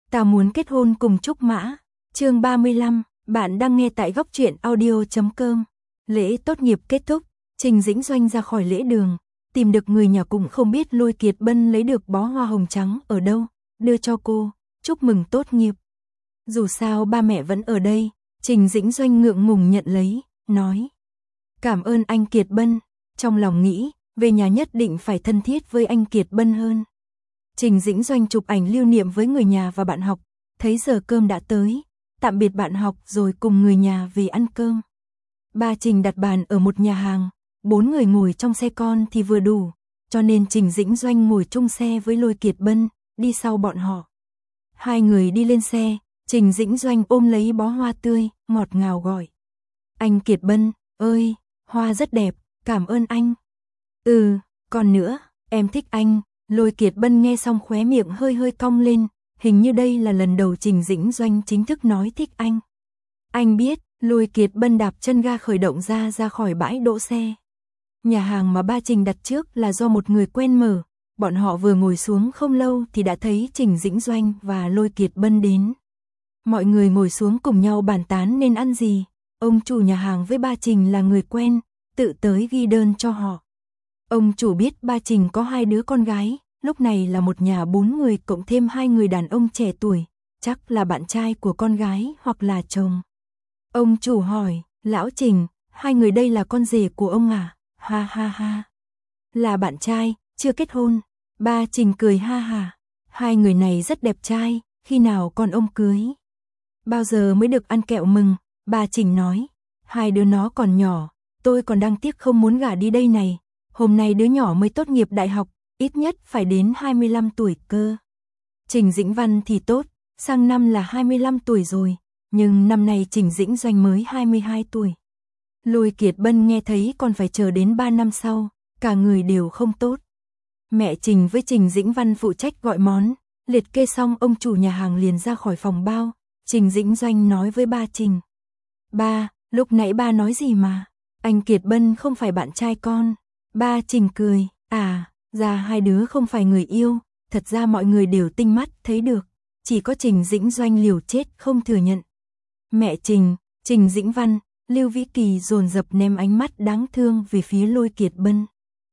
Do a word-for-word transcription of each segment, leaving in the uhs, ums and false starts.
Ta muốn kết hôn cùng Trúc Mã. Chương ba mươi lăm, bạn đang nghe tại góc truyện audio chấm com. Lễ tốt nghiệp kết thúc, Trình Dĩnh Doanh ra khỏi lễ đường, tìm được người nhà cũng không biết Lôi Kiệt Bân lấy được bó hoa hồng trắng ở đâu, đưa cho cô, chúc mừng tốt nghiệp. Dù sao ba mẹ vẫn ở đây, Trình Dĩnh Doanh ngượng ngùng nhận lấy, nói: "Cảm ơn anh Kiệt Bân." Trong lòng nghĩ, về nhà nhất định phải thân thiết với anh Kiệt Bân hơn. Trình Dĩnh Doanh chụp ảnh lưu niệm với người nhà và bạn học, thấy giờ cơm đã tới, tạm biệt bạn học rồi cùng người nhà về ăn cơm. Ba Trình đặt bàn ở một nhà hàng, bốn người ngồi trong xe con thì vừa đủ, cho nên Trình Dĩnh Doanh ngồi chung xe với Lôi Kiệt Bân, đi sau bọn họ. Hai người đi lên xe, Trình Dĩnh Doanh ôm lấy bó hoa tươi, ngọt ngào gọi: "Anh Kiệt Bân ơi, hoa rất đẹp, cảm ơn anh." "Ừ, còn nữa, em thích anh." Lôi Kiệt Bân nghe xong khóe miệng hơi hơi cong lên, hình như đây là lần đầu Trình Dĩnh Doanh chính thức nói thích anh. Anh biết. Lôi Kiệt Bân đạp chân ga khởi động ra ra khỏi bãi đỗ xe. Nhà hàng mà ba Trình đặt trước là do một người quen mở, bọn họ vừa ngồi xuống không lâu thì đã thấy Trình Dĩnh Doanh và Lôi Kiệt Bân đến. Mọi người ngồi xuống cùng nhau bàn tán nên ăn gì, ông chủ nhà hàng với ba Trình là người quen, tự tới ghi đơn cho họ. Ông chủ biết ba Trình có hai đứa con gái, lúc này là một nhà bốn người cộng thêm hai người đàn ông trẻ tuổi, chắc là bạn trai của con gái hoặc là chồng. Ông chủ hỏi: "Lão Trình, hai người đây là con rể của ông à?" "Ha ha ha. Là bạn trai, chưa kết hôn." Ba Trình cười ha ha: "Hai người này rất đẹp trai, khi nào con ông cưới?" "Bao giờ mới được ăn kẹo mừng?" Ba Trình nói: "Hai đứa nó còn nhỏ, tôi còn đang tiếc không muốn gả đi đây này. Hôm nay đứa nhỏ mới tốt nghiệp đại học, ít nhất phải đến hai mươi lăm tuổi cơ. Trình Dĩnh Văn thì tốt, sang năm là hai mươi lăm tuổi rồi. Nhưng năm nay Trình Dĩnh Doanh mới hai mươi hai tuổi. Lôi Kiệt Bân nghe thấy còn phải chờ đến ba năm sau, cả người đều không tốt. Mẹ Trình với Trình Dĩnh Văn phụ trách gọi món, liệt kê xong ông chủ nhà hàng liền ra khỏi phòng bao. Trình Dĩnh Doanh nói với ba Trình: "Ba, lúc nãy ba nói gì mà? Anh Kiệt Bân không phải bạn trai con." Ba Trình cười: "À, ra hai đứa không phải người yêu, thật ra mọi người đều tinh mắt thấy được, chỉ có Trình Dĩnh Doanh liều chết không thừa nhận." Mẹ Trình, Trình Dĩnh Văn, Lưu Vĩ Kỳ dồn dập ném ánh mắt đáng thương về phía Lôi Kiệt Bân.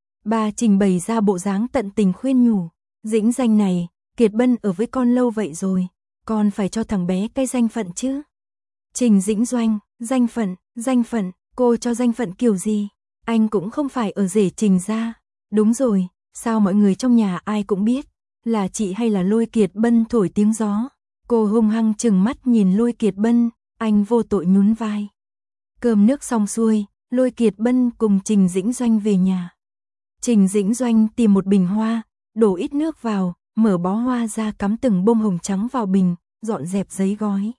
Ba Trình bày ra bộ dáng tận tình khuyên nhủ: "Dĩnh Danh này, Kiệt Bân ở với con lâu vậy rồi, con phải cho thằng bé cái danh phận chứ." Trình Dĩnh Doanh: "Danh phận, danh phận, cô cho danh phận kiểu gì? Anh cũng không phải ở rể Trình gia." "Đúng rồi, sao mọi người trong nhà ai cũng biết, là chị hay là Lôi Kiệt Bân thổi tiếng gió?" Cô hung hăng trừng mắt nhìn Lôi Kiệt Bân, anh vô tội nhún vai. Cơm nước xong xuôi, Lôi Kiệt Bân cùng Trình Dĩnh Doanh về nhà. Trình Dĩnh Doanh tìm một bình hoa, đổ ít nước vào, mở bó hoa ra cắm từng bông hồng trắng vào bình, dọn dẹp giấy gói.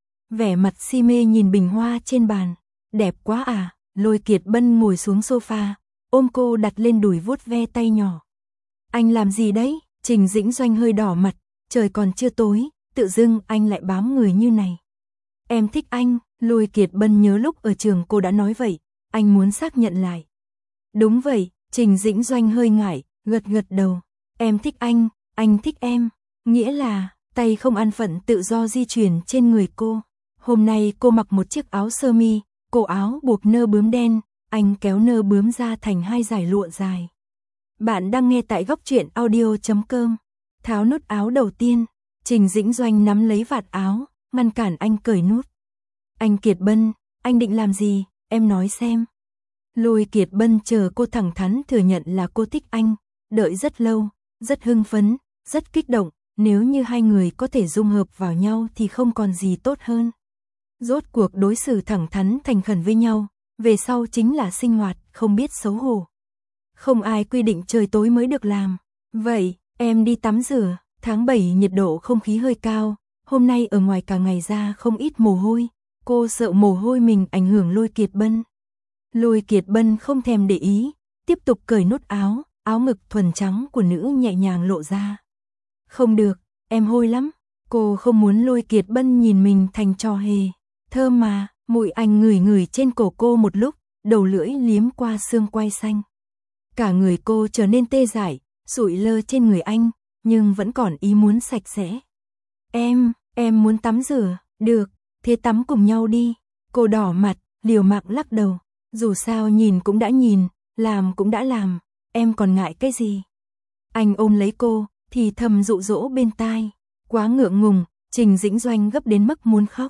Vẻ mặt si mê nhìn bình hoa trên bàn. "Đẹp quá à." Lôi Kiệt Bân ngồi xuống sofa, ôm cô đặt lên đùi vuốt ve tay nhỏ. "Anh làm gì đấy?" Trình Dĩnh Doanh hơi đỏ mặt, trời còn chưa tối, tự dưng anh lại bám người như này. "Em thích anh." Lôi Kiệt Bân nhớ lúc ở trường cô đã nói vậy, anh muốn xác nhận lại. "Đúng vậy." Trình Dĩnh Doanh hơi ngại, gật gật đầu. "Em thích anh, anh thích em." Nghĩa là, tay không an phận tự do di chuyển trên người cô. Hôm nay cô mặc một chiếc áo sơ mi, cổ áo buộc nơ bướm đen, anh kéo nơ bướm ra thành hai dải lụa dài. Bạn đang nghe tại góc truyện audio chấm com. Tháo nút áo đầu tiên, Trình Dĩnh Doanh nắm lấy vạt áo, ngăn cản anh cởi nút. "Anh Kiệt Bân, anh định làm gì, em nói xem." Lôi Kiệt Bân chờ cô thẳng thắn thừa nhận là cô thích anh, đợi rất lâu, rất hưng phấn, rất kích động, nếu như hai người có thể dung hợp vào nhau thì không còn gì tốt hơn. Rốt cuộc đối xử thẳng thắn thành khẩn với nhau, về sau chính là sinh hoạt, không biết xấu hổ. Không ai quy định trời tối mới được làm. "Vậy, em đi tắm rửa." Tháng bảy nhiệt độ không khí hơi cao, hôm nay ở ngoài cả ngày ra không ít mồ hôi, cô sợ mồ hôi mình ảnh hưởng Lôi Kiệt Bân. Lôi Kiệt Bân không thèm để ý, tiếp tục cởi nút áo, áo ngực thuần trắng của nữ nhẹ nhàng lộ ra. "Không được, em hôi lắm." Cô không muốn Lôi Kiệt Bân nhìn mình thành trò hề. "Thơm mà." Mũi anh ngửi ngửi trên cổ cô một lúc, đầu lưỡi liếm qua xương quai xanh. Cả người cô trở nên tê dại, sụi lơ trên người anh, nhưng vẫn còn ý muốn sạch sẽ. Em, em muốn tắm rửa, được, thế tắm cùng nhau đi. Cô đỏ mặt, liều mạng lắc đầu, dù sao nhìn cũng đã nhìn, làm cũng đã làm, em còn ngại cái gì. Anh ôm lấy cô, thì thầm dụ dỗ bên tai, quá ngượng ngùng, Trình Dĩnh Doanh gấp đến mức muốn khóc.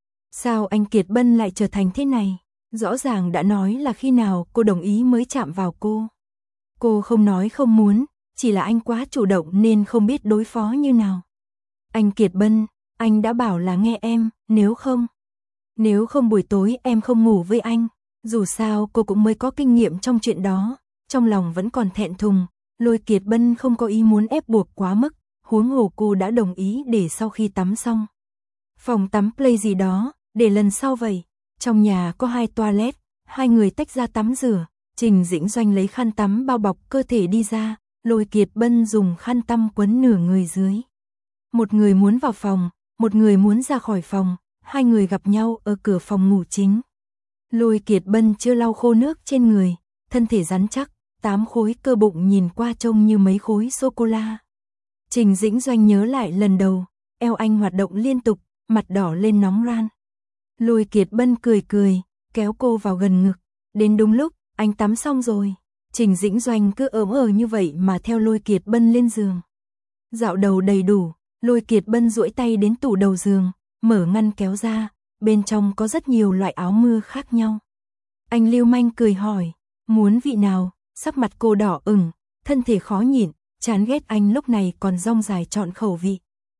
Sao anh Kiệt Bân lại trở thành thế này? Rõ ràng đã nói là khi nào cô đồng ý mới chạm vào cô. Cô không nói không muốn, chỉ là anh quá chủ động nên không biết đối phó như nào. Anh Kiệt Bân, anh đã bảo là nghe em, nếu không. Nếu không buổi tối em không ngủ với anh. Dù sao cô cũng mới có kinh nghiệm trong chuyện đó, trong lòng vẫn còn thẹn thùng. Lôi Kiệt Bân không có ý muốn ép buộc quá mức, huống hồ cô đã đồng ý để sau khi tắm xong. Phòng tắm play gì đó, để lần sau vậy. Trong nhà có hai toilet, hai người tách ra tắm rửa. Trình Dĩnh Doanh lấy khăn tắm bao bọc cơ thể đi ra, Lôi Kiệt Bân dùng khăn tăm quấn nửa người dưới. Một người muốn vào phòng, một người muốn ra khỏi phòng, hai người gặp nhau ở cửa phòng ngủ chính. Lôi Kiệt Bân chưa lau khô nước trên người, thân thể rắn chắc, tám khối cơ bụng nhìn qua trông như mấy khối sô-cô-la. Trình Dĩnh Doanh nhớ lại lần đầu, eo anh hoạt động liên tục, mặt đỏ lên nóng ran. Lôi Kiệt Bân cười cười, kéo cô vào gần ngực. Đến đúng lúc, anh tắm xong rồi. Trình Dĩnh Doanh cứ ớm ờ như vậy mà theo Lôi Kiệt Bân lên giường. Dạo đầu đầy đủ, Lôi Kiệt Bân duỗi tay đến tủ đầu giường, mở ngăn kéo ra, bên trong có rất nhiều loại áo mưa khác nhau. Anh lưu manh cười hỏi, muốn vị nào? Sắc mặt cô đỏ ửng, thân thể khó nhịn, chán ghét anh lúc này còn rong dài chọn khẩu vị.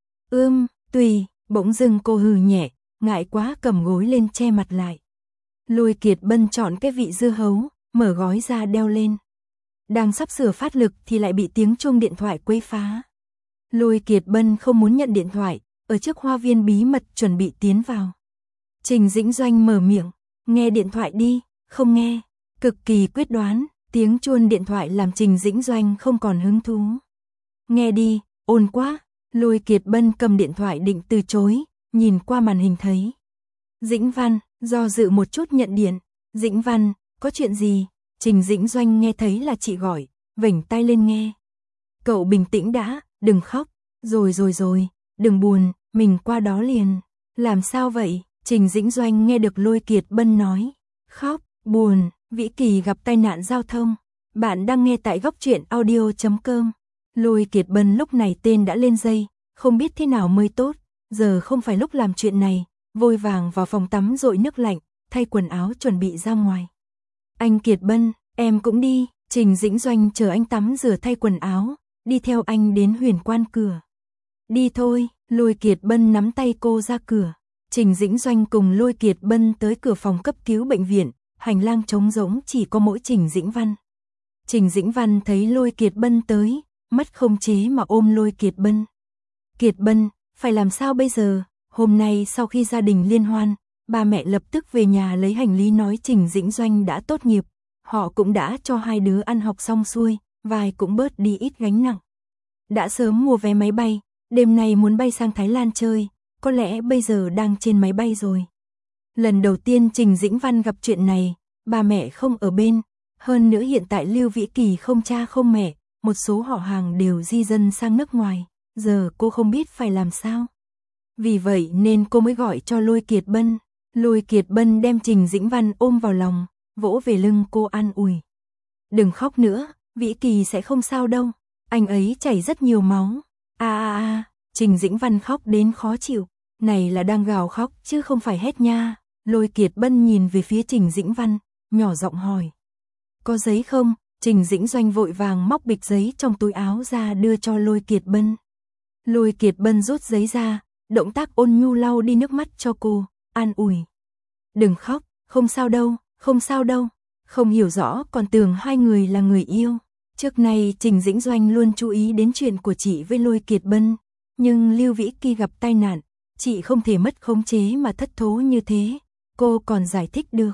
Ưm, tùy, bỗng dưng cô hừ nhẹ, ngại quá cầm gối lên che mặt lại. Lôi Kiệt Bân chọn cái vị dưa hấu, mở gói ra đeo lên. Đang sắp sửa phát lực thì lại bị tiếng chuông điện thoại quấy phá. Lôi Kiệt Bân không muốn nhận điện thoại, ở trước hoa viên bí mật chuẩn bị tiến vào. Trình Dĩnh Doanh mở miệng, nghe điện thoại đi, không nghe, cực kỳ quyết đoán, tiếng chuông điện thoại làm Trình Dĩnh Doanh không còn hứng thú. Nghe đi, ồn quá, Lôi Kiệt Bân cầm điện thoại định từ chối, nhìn qua màn hình thấy. Dĩnh Văn, do dự một chút nhận điện, Dĩnh Văn, có chuyện gì? Trình Dĩnh Doanh nghe thấy là chị gọi, vểnh tay lên nghe. Cậu bình tĩnh đã, đừng khóc, rồi rồi rồi, đừng buồn, mình qua đó liền. Làm sao vậy? Trình Dĩnh Doanh nghe được Lôi Kiệt Bân nói. Khóc, buồn, Vĩ Kỳ gặp tai nạn giao thông. Bạn đang nghe tại góc truyện audio chấm com. Lôi Kiệt Bân lúc này tên đã lên dây, không biết thế nào mới tốt, giờ không phải lúc làm chuyện này, vội vàng vào phòng tắm dội nước lạnh, thay quần áo chuẩn bị ra ngoài. Anh Kiệt Bân, em cũng đi. Trình Dĩnh Doanh chờ anh tắm rửa thay quần áo, đi theo anh đến Huyền Quan cửa. Đi thôi, Lôi Kiệt Bân nắm tay cô ra cửa. Trình Dĩnh Doanh cùng Lôi Kiệt Bân tới cửa phòng cấp cứu bệnh viện, hành lang trống rỗng chỉ có mỗi Trình Dĩnh Văn. Trình Dĩnh Văn thấy Lôi Kiệt Bân tới, mất không chế mà ôm Lôi Kiệt Bân. Kiệt Bân, phải làm sao bây giờ? Hôm nay sau khi gia đình liên hoan, ba mẹ lập tức về nhà lấy hành lý nói Trình Dĩnh Doanh đã tốt nghiệp. Họ cũng đã cho hai đứa ăn học xong xuôi, vai cũng bớt đi ít gánh nặng. Đã sớm mua vé máy bay, đêm nay muốn bay sang Thái Lan chơi, có lẽ bây giờ đang trên máy bay rồi. Lần đầu tiên Trình Dĩnh Văn gặp chuyện này, ba mẹ không ở bên, hơn nữa hiện tại Lưu Vĩ Kỳ không cha không mẹ, một số họ hàng đều di dân sang nước ngoài, giờ cô không biết phải làm sao. Vì vậy nên cô mới gọi cho Lôi Kiệt Bân. Lôi Kiệt Bân đem Trình Dĩnh Văn ôm vào lòng, vỗ về lưng cô an ủi. Đừng khóc nữa, Vĩ Kỳ sẽ không sao đâu, anh ấy chảy rất nhiều máu. A a a, Trình Dĩnh Văn khóc đến khó chịu, này là đang gào khóc chứ không phải hét nha. Lôi Kiệt Bân nhìn về phía Trình Dĩnh Văn, nhỏ giọng hỏi. Có giấy không? Trình Dĩnh Doanh vội vàng móc bịch giấy trong túi áo ra đưa cho Lôi Kiệt Bân. Lôi Kiệt Bân rút giấy ra, động tác ôn nhu lau đi nước mắt cho cô, an ủi. Đừng khóc, không sao đâu, không sao đâu. Không hiểu rõ còn tưởng hai người là người yêu. Trước nay Trình Dĩnh Doanh luôn chú ý đến chuyện của chị với Lôi Kiệt Bân, nhưng Lưu Vĩ Kỳ gặp tai nạn, chị không thể mất khống chế mà thất thố như thế, cô còn giải thích được.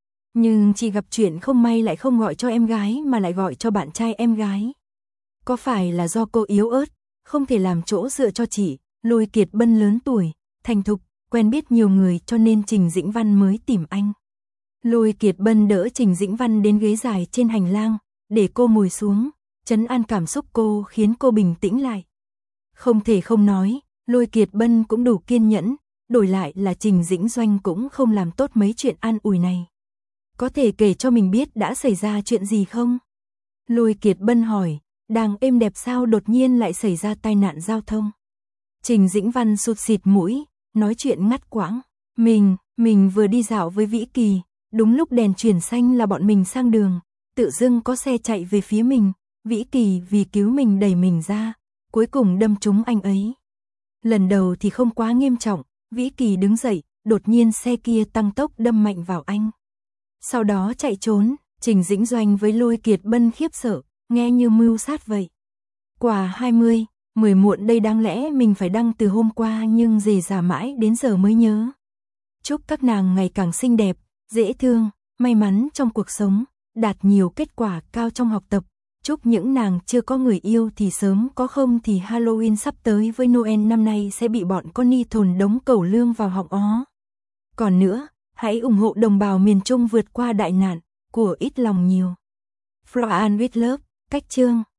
Nhưng chị gặp chuyện không may lại không gọi cho em gái mà lại gọi cho bạn trai em gái. Có phải là do cô yếu ớt, không thể làm chỗ dựa cho chị? Lôi Kiệt Bân lớn tuổi, thành thục, quen biết nhiều người cho nên Trình Dĩnh Văn mới tìm anh. Lôi Kiệt Bân đỡ Trình Dĩnh Văn đến ghế dài trên hành lang, để cô ngồi xuống, trấn an cảm xúc cô khiến cô bình tĩnh lại. Không thể không nói, Lôi Kiệt Bân cũng đủ kiên nhẫn, đổi lại là Trình Dĩnh Doanh cũng không làm tốt mấy chuyện an ủi này. Có thể kể cho mình biết đã xảy ra chuyện gì không? Lôi Kiệt Bân hỏi, đang êm đẹp sao đột nhiên lại xảy ra tai nạn giao thông? Trình Dĩnh Văn sụt xịt mũi, nói chuyện ngắt quãng. Mình, mình vừa đi dạo với Vĩ Kỳ, đúng lúc đèn chuyển xanh là bọn mình sang đường, tự dưng có xe chạy về phía mình, Vĩ Kỳ vì cứu mình đẩy mình ra, cuối cùng đâm trúng anh ấy. Lần đầu thì không quá nghiêm trọng, Vĩ Kỳ đứng dậy, đột nhiên xe kia tăng tốc đâm mạnh vào anh. Sau đó chạy trốn, Trình Dĩnh Doanh với Lôi Kiệt Bân khiếp sợ, nghe như mưu sát vậy. Quả hai mươi, mười muộn đây đáng lẽ mình phải đăng từ hôm qua nhưng dề dà mãi đến giờ mới nhớ. Chúc các nàng ngày càng xinh đẹp, dễ thương, may mắn trong cuộc sống, đạt nhiều kết quả cao trong học tập. Chúc những nàng chưa có người yêu thì sớm có, không thì Halloween sắp tới với Noel năm nay sẽ bị bọn con ni thồn đống cẩu lương vào họng ó. Còn nữa, hãy ủng hộ đồng bào miền Trung vượt qua đại nạn, của ít lòng nhiều. Floan with Love, cách chương.